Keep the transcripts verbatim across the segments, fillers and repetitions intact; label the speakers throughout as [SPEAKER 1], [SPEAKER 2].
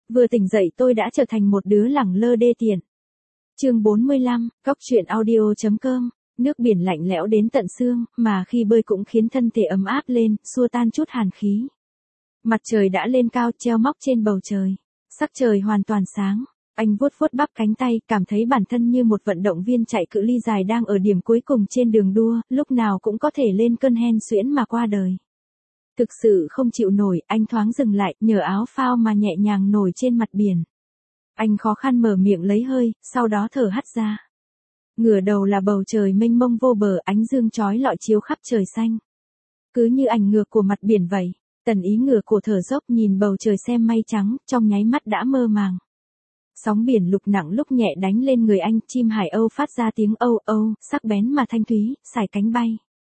[SPEAKER 1] Vừa tỉnh dậy tôi đã trở thành một đứa lẳng lơ đê tiện. Chương bốn mươi lăm, Góc truyện audio.com. Nước biển lạnh lẽo đến tận xương, mà khi bơi cũng khiến thân thể ấm áp lên, xua tan chút hàn khí. Mặt trời đã lên cao, treo móc trên bầu trời. Sắc trời hoàn toàn sáng. Anh vuốt vuốt bắp cánh tay, cảm thấy bản thân như một vận động viên chạy cự ly dài đang ở điểm cuối cùng trên đường đua, lúc nào cũng có thể lên cơn hen suyễn mà qua đời. Thực sự không chịu nổi, anh thoáng dừng lại, nhờ áo phao mà nhẹ nhàng nổi trên mặt biển. Anh khó khăn mở miệng lấy hơi, sau đó thở hắt ra. Ngửa đầu là bầu trời mênh mông vô bờ, ánh dương chói lọi chiếu khắp trời xanh. Cứ như ảnh ngược của mặt biển vậy, Tần Ý ngửa cổ thở dốc nhìn bầu trời xem mây trắng, trong nháy mắt đã mơ màng. Sóng biển lục nặng lúc nhẹ đánh lên người anh, chim hải âu phát ra tiếng âu âu, sắc bén mà thanh thúy, sải cánh bay.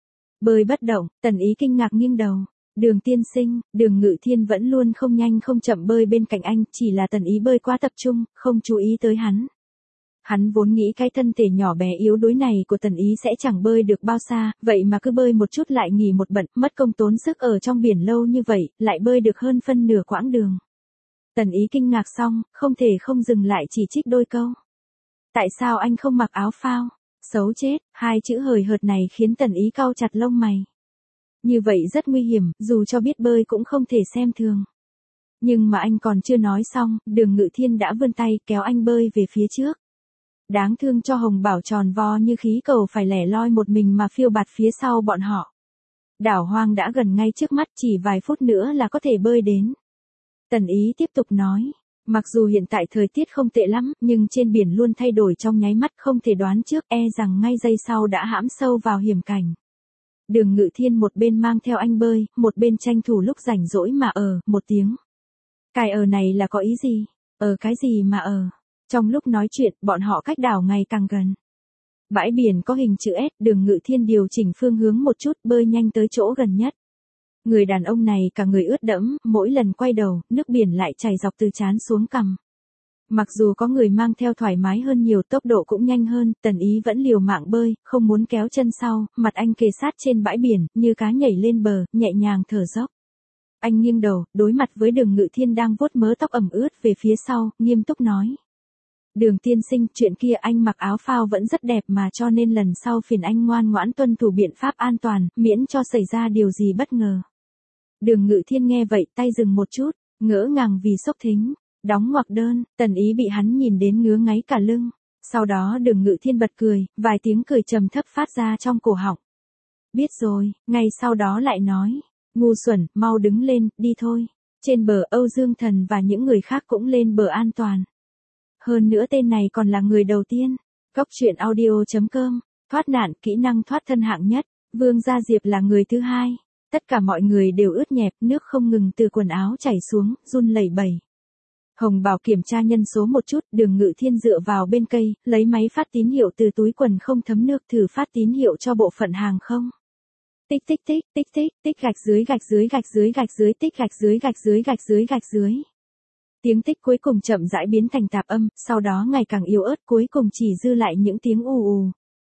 [SPEAKER 1] Bơi bất động, Tần Ý kinh ngạc nghiêng đầu. Đường tiên sinh, Đường Ngự Thiên vẫn luôn không nhanh không chậm bơi bên cạnh anh, chỉ là Tần Ý bơi quá tập trung, không chú ý tới hắn. Hắn vốn nghĩ cái thân thể nhỏ bé yếu đuối này của Tần Ý sẽ chẳng bơi được bao xa, vậy mà cứ bơi một chút lại nghỉ một bận, mất công tốn sức ở trong biển lâu như vậy, lại bơi được hơn phân nửa quãng đường. Tần Ý kinh ngạc xong, không thể không dừng lại chỉ trích đôi câu. Tại sao anh không mặc áo phao? Xấu chết, hai chữ hời hợt này khiến Tần Ý cau chặt lông mày. Như vậy rất nguy hiểm, dù cho biết bơi cũng không thể xem thường. Nhưng mà anh còn chưa nói xong, Đường Ngự Thiên đã vươn tay kéo anh bơi về phía trước. Đáng thương cho Hồng Bảo tròn vo như khí cầu phải lẻ loi một mình mà phiêu bạt phía sau bọn họ. Đảo hoang đã gần ngay trước mắt, chỉ vài phút nữa là có thể bơi đến. Tần Ý tiếp tục nói, mặc dù hiện tại thời tiết không tệ lắm, nhưng trên biển luôn thay đổi trong nháy mắt, không thể đoán trước, e rằng ngay giây sau đã hãm sâu vào hiểm cảnh. Đường Ngự Thiên một bên mang theo anh bơi, một bên tranh thủ lúc rảnh rỗi mà ờ, một tiếng. Cái ờ này là có ý gì? Ờ cái gì mà ờ? Trong lúc nói chuyện, bọn họ cách đảo ngày càng gần. Bãi biển có hình chữ S, Đường Ngự Thiên điều chỉnh phương hướng một chút, bơi nhanh tới chỗ gần nhất. Người đàn ông này cả người ướt đẫm, mỗi lần quay đầu, nước biển lại chảy dọc từ trán xuống cằm. Mặc dù có người mang theo thoải mái hơn nhiều, tốc độ cũng nhanh hơn, Tần Ý vẫn liều mạng bơi, không muốn kéo chân sau, mặt anh kề sát trên bãi biển, như cá nhảy lên bờ, nhẹ nhàng thở dốc. Anh nghiêng đầu, đối mặt với Đường Ngự Thiên đang vuốt mớ tóc ẩm ướt về phía sau, nghiêm túc nói. Đường tiên sinh, chuyện kia anh mặc áo phao vẫn rất đẹp mà, cho nên lần sau phiền anh ngoan ngoãn tuân thủ biện pháp an toàn, miễn cho xảy ra điều gì bất ngờ. Đường Ngự Thiên nghe vậy, tay dừng một chút, ngỡ ngàng vì sốc thính. Đóng ngoặc đơn, Tần Ý bị hắn nhìn đến ngứa ngáy cả lưng. Sau đó Đường Ngự Thiên bật cười, vài tiếng cười trầm thấp phát ra trong cổ họng. Biết rồi, ngay sau đó lại nói. Ngu xuẩn, mau đứng lên, đi thôi. Trên bờ Âu Dương Thần và những người khác cũng lên bờ an toàn. Hơn nữa tên này còn là người đầu tiên. Góc truyện audio.com. Thoát nạn, kỹ năng thoát thân hạng nhất. Vương Gia Diệp là người thứ hai. Tất cả mọi người đều ướt nhẹp, nước không ngừng từ quần áo chảy xuống, run lẩy bẩy. Hồng Bảo kiểm tra nhân số một chút, Đường Ngự Thiên dựa vào bên cây, lấy máy phát tín hiệu từ túi quần không thấm nước, thử phát tín hiệu cho bộ phận hàng không. Tích tích tích, tích tích, tích gạch dưới gạch dưới gạch dưới gạch dưới tích gạch dưới gạch dưới gạch dưới gạch dưới. Tiếng tích cuối cùng chậm rãi biến thành tạp âm, sau đó ngày càng yếu ớt, cuối cùng chỉ dư lại những tiếng ù ù.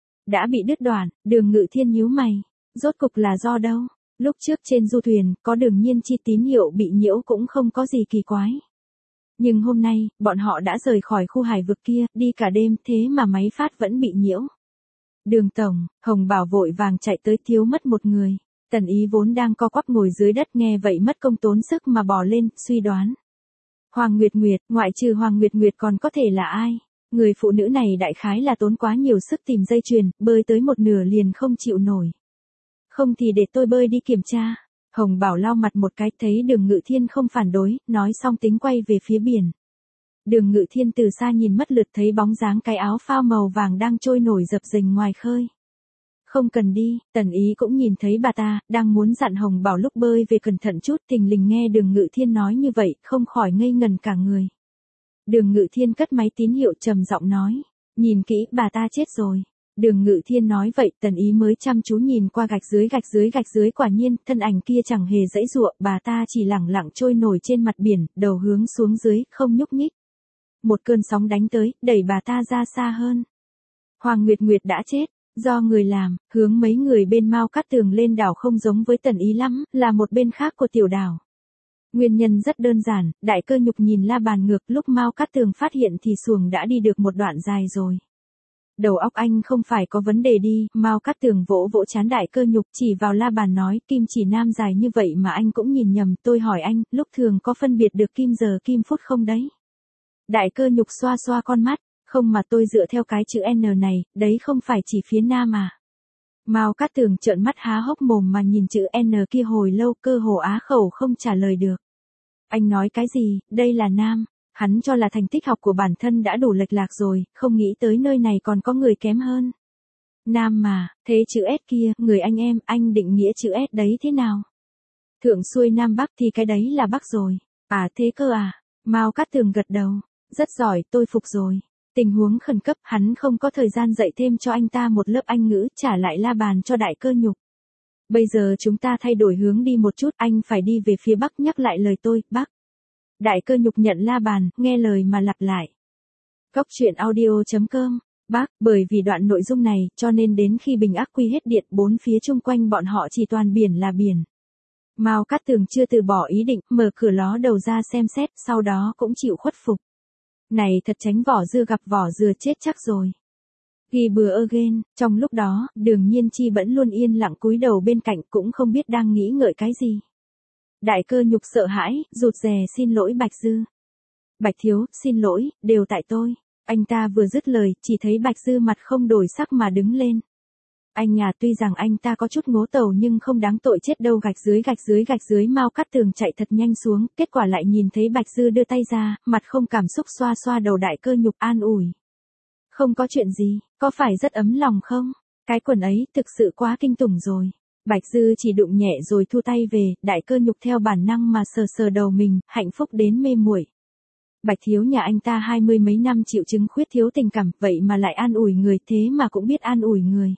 [SPEAKER 1] Đã bị đứt đoạn, Đường Ngự Thiên nhíu mày, rốt cục là do đâu? Lúc trước trên du thuyền, có Đường Nhiên Chi tín hiệu bị nhiễu cũng không có gì kỳ quái. Nhưng hôm nay, bọn họ đã rời khỏi khu hải vực kia, đi cả đêm, thế mà máy phát vẫn bị nhiễu. Đường tổng, Hồng Bảo vội vàng chạy tới, thiếu mất một người. Tần Ý vốn đang co quắp ngồi dưới đất nghe vậy mất công tốn sức mà bò lên, suy đoán. Hoàng Nguyệt Nguyệt, ngoại trừ Hoàng Nguyệt Nguyệt còn có thể là ai? Người phụ nữ này đại khái là tốn quá nhiều sức tìm dây chuyền, bơi tới một nửa liền không chịu nổi. Không thì để tôi bơi đi kiểm tra. Hồng Bảo lau mặt một cái, thấy Đường Ngự Thiên không phản đối, nói xong tính quay về phía biển. Đường Ngự Thiên từ xa nhìn mất lượt thấy bóng dáng cái áo phao màu vàng đang trôi nổi dập dềnh ngoài khơi. Không cần đi, Tần Ý cũng nhìn thấy bà ta, đang muốn dặn Hồng Bảo lúc bơi về cẩn thận chút, thình lình nghe Đường Ngự Thiên nói như vậy, không khỏi ngây ngần cả người. Đường Ngự Thiên cất máy tín hiệu trầm giọng nói, nhìn kỹ, bà ta chết rồi. Đường Ngự Thiên nói vậy, Tần Ý mới chăm chú nhìn qua gạch dưới gạch dưới gạch dưới, quả nhiên, thân ảnh kia chẳng hề giãy giụa, bà ta chỉ lẳng lặng trôi nổi trên mặt biển, đầu hướng xuống dưới, không nhúc nhích. Một cơn sóng đánh tới, đẩy bà ta ra xa hơn. Hoàng Nguyệt Nguyệt đã chết, do người làm, hướng mấy người bên Mao Cát Tường lên đảo không giống với Tần Ý lắm, là một bên khác của tiểu đảo. Nguyên nhân rất đơn giản, Đại Cơ Nhục nhìn La Bàn ngược, lúc Mao Cát Tường phát hiện thì xuồng đã đi được một đoạn dài rồi. Đầu óc anh không phải có vấn đề đi, Mao Cát Tường vỗ vỗ trán Đại Cơ Nhục, chỉ vào La Bàn nói, kim chỉ nam dài như vậy mà anh cũng nhìn nhầm, tôi hỏi anh, lúc thường có phân biệt được kim giờ kim phút không đấy? Đại Cơ Nhục xoa xoa con mắt, không mà tôi dựa theo cái chữ N này, đấy không phải chỉ phía nam à? Mao Cát Tường trợn mắt há hốc mồm mà nhìn chữ N kia hồi lâu, cơ hồ á khẩu không trả lời được. Anh nói cái gì, đây là nam, hắn cho là thành tích học của bản thân đã đủ lệch lạc rồi, không nghĩ tới nơi này còn có người kém hơn. Nam mà, thế chữ S kia, người anh em, anh định nghĩa chữ S đấy thế nào? Thượng xuôi Nam Bắc thì cái đấy là Bắc rồi. À thế cơ à? Mao Cát Tường gật đầu. Rất giỏi, tôi phục rồi. Tình huống khẩn cấp, hắn không có thời gian dạy thêm cho anh ta một lớp Anh ngữ, trả lại La Bàn cho Đại Cơ Nhục. Bây giờ chúng ta thay đổi hướng đi một chút, anh phải đi về phía Bắc, nhắc lại lời tôi, Bắc. Đại Cơ Nhục nhận La Bàn, nghe lời mà lặp lại. Góc truyện audio chấm com. Bắc, bởi vì đoạn nội dung này, cho nên đến khi bình ắc quy hết điện, bốn phía chung quanh bọn họ chỉ toàn biển là biển. Mao Cát Tường chưa từ bỏ ý định, mở cửa ló đầu ra xem xét, sau đó cũng chịu khuất phục. Này thật tránh vỏ dưa gặp vỏ dừa chết chắc rồi. Ghi bừa again, trong lúc đó, Đường Nhiên Chi vẫn luôn yên lặng cúi đầu bên cạnh, cũng không biết đang nghĩ ngợi cái gì. Đại Cơ Nhục sợ hãi, rụt rè xin lỗi Bạch Dư. Bạch thiếu, xin lỗi, đều tại tôi. Anh ta vừa dứt lời, chỉ thấy Bạch Dư mặt không đổi sắc mà đứng lên. Anh à, tuy rằng anh ta có chút ngố tàu nhưng không đáng tội chết đâu, gạch dưới gạch dưới gạch dưới. Mao Cát Tường chạy thật nhanh xuống, kết quả lại nhìn thấy Bạch Dư đưa tay ra, mặt không cảm xúc xoa xoa đầu Đại Cơ Nhục an ủi. Không có chuyện gì, có phải rất ấm lòng không? Cái quần ấy thực sự quá kinh tủng rồi. Bạch Dư chỉ đụng nhẹ rồi thu tay về, Đại Cơ Nhục theo bản năng mà sờ sờ đầu mình, hạnh phúc đến mê muội. Bạch thiếu nhà anh ta hai mươi mấy năm chịu chứng khuyết thiếu tình cảm, vậy mà lại an ủi người, thế mà cũng biết an ủi người.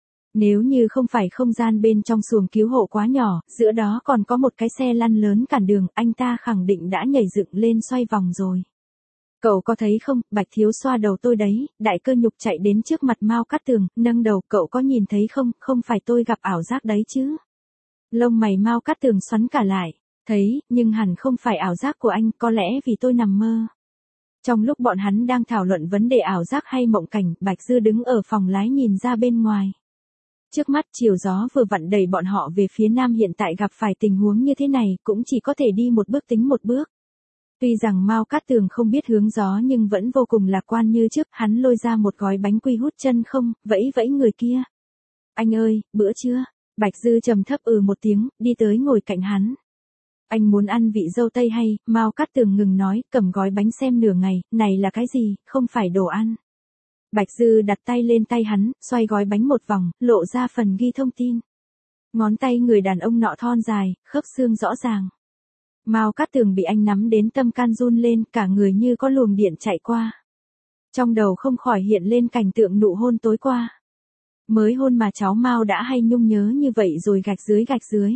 [SPEAKER 1] Nếu như không phải không gian bên trong xuồng cứu hộ quá nhỏ, giữa đó còn có một cái xe lăn lớn cản đường, anh ta khẳng định đã nhảy dựng lên xoay vòng rồi. Cậu có thấy không, Bạch thiếu xoa đầu tôi đấy. Đại Cơ Nhục chạy đến trước mặt Mao Cát Tường, nâng đầu, cậu có nhìn thấy không, không phải tôi gặp ảo giác đấy chứ. Lông mày Mao Cát Tường xoắn cả lại, thấy, nhưng hẳn không phải ảo giác của anh, có lẽ vì tôi nằm mơ. Trong lúc bọn hắn đang thảo luận vấn đề ảo giác hay mộng cảnh, Bạch Dư đứng ở phòng lái nhìn ra bên ngoài. Trước mắt chiều gió vừa vặn đẩy bọn họ về phía nam, hiện tại gặp phải tình huống như thế này, cũng chỉ có thể đi một bước tính một bước. Tuy rằng Mao Cát Tường không biết hướng gió nhưng vẫn vô cùng lạc quan như trước, hắn lôi ra một gói bánh quy hút chân không, vẫy vẫy người kia. Anh ơi, bữa trưa. Bạch Dư trầm thấp ừ một tiếng, đi tới ngồi cạnh hắn. Anh muốn ăn vị dâu tây hay? Mao Cát Tường ngừng nói, cầm gói bánh xem nửa ngày, này là cái gì, không phải đồ ăn. Bạch Dư đặt tay lên tay hắn, xoay gói bánh một vòng, lộ ra phần ghi thông tin. Ngón tay người đàn ông nọ thon dài, khớp xương rõ ràng. Mao Cát Tường bị anh nắm đến tâm can run lên, cả người như có luồng điện chạy qua. Trong đầu không khỏi hiện lên cảnh tượng nụ hôn tối qua. Mới hôn mà cháu Mao đã hay nhung nhớ như vậy rồi, gạch dưới gạch dưới.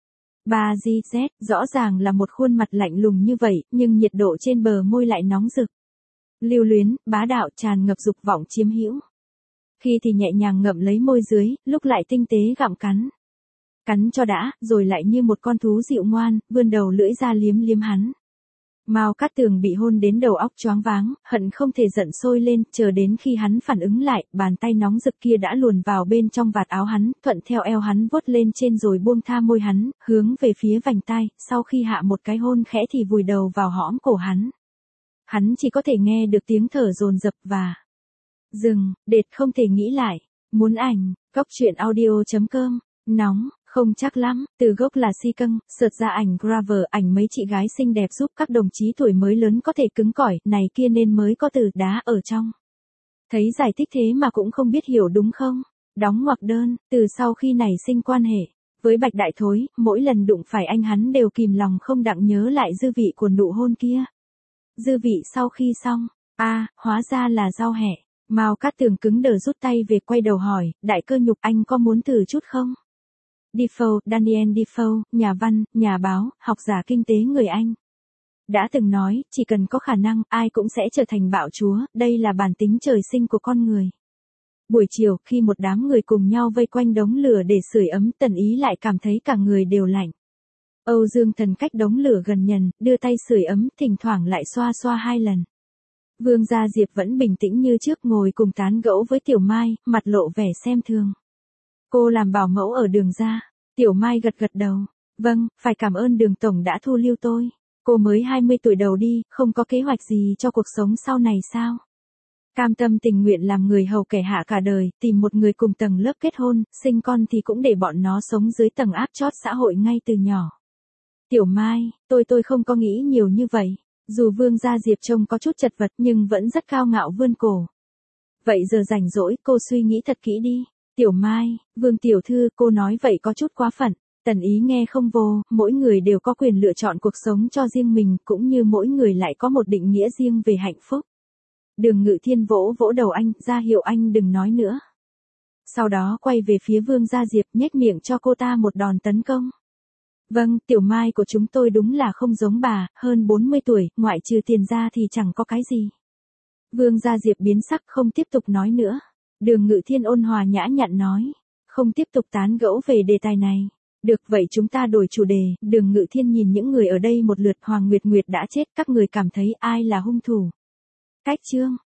[SPEAKER 1] ba G Z, rõ ràng là một khuôn mặt lạnh lùng như vậy, nhưng nhiệt độ trên bờ môi lại nóng rực. Lưu luyến, bá đạo, tràn ngập dục vọng chiếm hữu. Khi thì nhẹ nhàng ngậm lấy môi dưới, lúc lại tinh tế gặm cắn. Cắn cho đã, rồi lại như một con thú dịu ngoan, vươn đầu lưỡi ra liếm liếm hắn. Mao Cát Tường bị hôn đến đầu óc choáng váng, hận không thể giận sôi lên, chờ đến khi hắn phản ứng lại, bàn tay nóng rực kia đã luồn vào bên trong vạt áo hắn, thuận theo eo hắn vuốt lên trên rồi buông tha môi hắn, hướng về phía vành tai, sau khi hạ một cái hôn khẽ thì vùi đầu vào hõm cổ hắn. Hắn chỉ có thể nghe được tiếng thở dồn dập và dừng, đệt không thể nghĩ lại. Muốn ảnh, góc truyện audio chấm com, nóng. Không chắc lắm, từ gốc là si căng, sợt ra ảnh Graver, ảnh mấy chị gái xinh đẹp giúp các đồng chí tuổi mới lớn có thể cứng cỏi, này kia nên mới có từ đá ở trong. Thấy giải thích thế mà cũng không biết hiểu đúng không? Đóng ngoặc đơn, từ sau khi nảy sinh quan hệ với Bạch Đại Thối, mỗi lần đụng phải anh hắn đều kìm lòng không đặng nhớ lại dư vị của nụ hôn kia. Dư vị sau khi xong, a à, hóa ra là rau hẹ. Mao Cát Tường cứng đờ rút tay về, quay đầu hỏi, Đại Cơ Nhục, anh có muốn thử chút không? Defoe, Daniel Defoe, nhà văn, nhà báo, học giả kinh tế người Anh, đã từng nói, chỉ cần có khả năng, ai cũng sẽ trở thành bạo chúa, đây là bản tính trời sinh của con người. Buổi chiều, khi một đám người cùng nhau vây quanh đống lửa để sưởi ấm, Tần Ý lại cảm thấy cả người đều lạnh. Âu Dương Thần cách đống lửa gần nhần, đưa tay sưởi ấm, thỉnh thoảng lại xoa xoa hai lần. Vương Gia Diệp vẫn bình tĩnh như trước ngồi cùng tán gẫu với Tiểu Mai, mặt lộ vẻ xem thường. Cô làm bảo mẫu ở Đường gia. Tiểu Mai gật gật đầu. Vâng, phải cảm ơn Đường tổng đã thu lưu tôi. Cô mới hai mươi tuổi đầu đi, không có kế hoạch gì cho cuộc sống sau này sao? Cam tâm tình nguyện làm người hầu kẻ hạ cả đời, tìm một người cùng tầng lớp kết hôn, sinh con thì cũng để bọn nó sống dưới tầng áp chót xã hội ngay từ nhỏ. Tiểu Mai, tôi tôi không có nghĩ nhiều như vậy. Dù Vương Gia Diệp trông có chút chật vật nhưng vẫn rất cao ngạo vươn cổ. Vậy giờ rảnh rỗi cô suy nghĩ thật kỹ đi. Tiểu Mai, Vương Tiểu Thư, cô nói vậy có chút quá phận. Tần Ý nghe không vô, mỗi người đều có quyền lựa chọn cuộc sống cho riêng mình, cũng như mỗi người lại có một định nghĩa riêng về hạnh phúc. Đường Ngự Thiên vỗ vỗ đầu anh, ra hiệu anh đừng nói nữa. Sau đó quay về phía Vương Gia Diệp, nhếch miệng cho cô ta một đòn tấn công. Vâng, Tiểu Mai của chúng tôi đúng là không giống bà, hơn bốn mươi tuổi, ngoại trừ tiền ra thì chẳng có cái gì. Vương Gia Diệp biến sắc không tiếp tục nói nữa. Đường Ngự Thiên ôn hòa nhã nhặn nói. Không tiếp tục tán gẫu về đề tài này. Được vậy chúng ta đổi chủ đề. Đường Ngự Thiên nhìn những người ở đây một lượt. Hoàng Nguyệt Nguyệt đã chết, các người cảm thấy ai là hung thủ? Cách chương.